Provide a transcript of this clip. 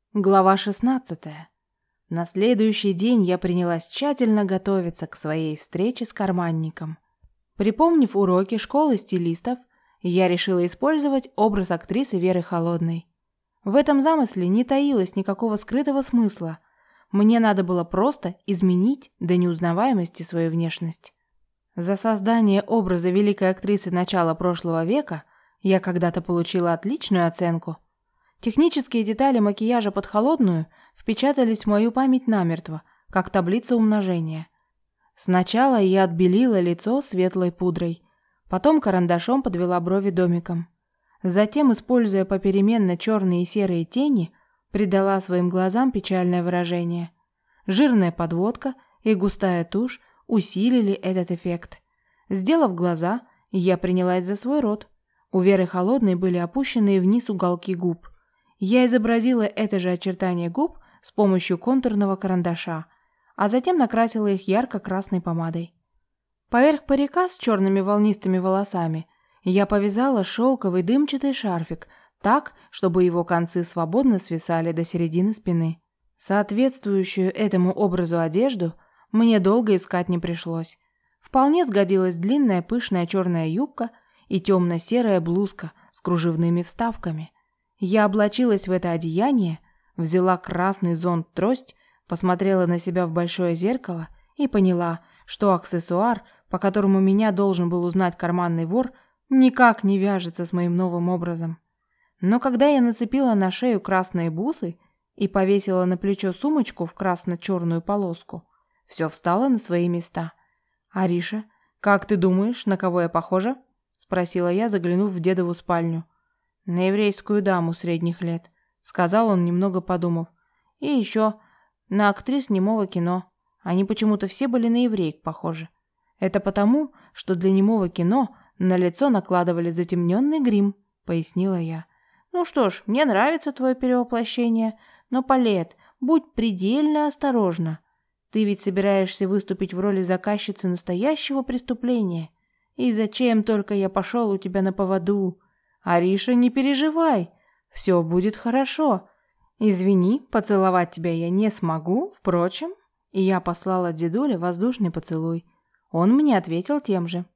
Глава 16. На следующий день я принялась тщательно готовиться к своей встрече с карманником. Припомнив уроки школы стилистов, я решила использовать образ актрисы Веры Холодной. В этом замысле не таилось никакого скрытого смысла. Мне надо было просто изменить до неузнаваемости свою внешность. За создание образа великой актрисы начала прошлого века я когда-то получила отличную оценку. Технические детали макияжа под Холодную впечатались в мою память намертво, как таблица умножения. Сначала я отбелила лицо светлой пудрой, потом карандашом подвела брови домиком. Затем, используя попеременно черные и серые тени, придала своим глазам печальное выражение. Жирная подводка и густая тушь усилили этот эффект. Сделав глаза, я принялась за свой рот. У Веры Холодной были опущенные вниз уголки губ. Я изобразила это же очертание губ с помощью контурного карандаша, а затем накрасила их ярко-красной помадой. Поверх парика с черными волнистыми волосами я повязала шелковый дымчатый шарфик так, чтобы его концы свободно свисали до середины спины. Соответствующую этому образу одежду мне долго искать не пришлось. Вполне сгодилась длинная пышная черная юбка и темно-серая блузка с кружевными вставками. Я облачилась в это одеяние, взяла красный зонт-трость, посмотрела на себя в большое зеркало и поняла, что аксессуар, по которому меня должен был узнать карманный вор, никак не вяжется с моим новым образом. Но когда я нацепила на шею красные бусы и повесила на плечо сумочку в красно-черную полоску, все встало на свои места. «Ариша, как ты думаешь, на кого я похожа?» – спросила я, заглянув в дедову спальню. «На еврейскую даму средних лет», — сказал он, немного подумав. «И еще на актрис немого кино. Они почему-то все были на евреек похожи. Это потому, что для немого кино на лицо накладывали затемненный грим», — пояснила я. «Ну что ж, мне нравится твое перевоплощение, но, Палет, будь предельно осторожна. Ты ведь собираешься выступить в роли заказчицы настоящего преступления. И зачем только я пошел у тебя на поводу? Ариша, не переживай, все будет хорошо. Извини, поцеловать тебя я не смогу, впрочем». И я послала дедуле воздушный поцелуй. Он мне ответил тем же.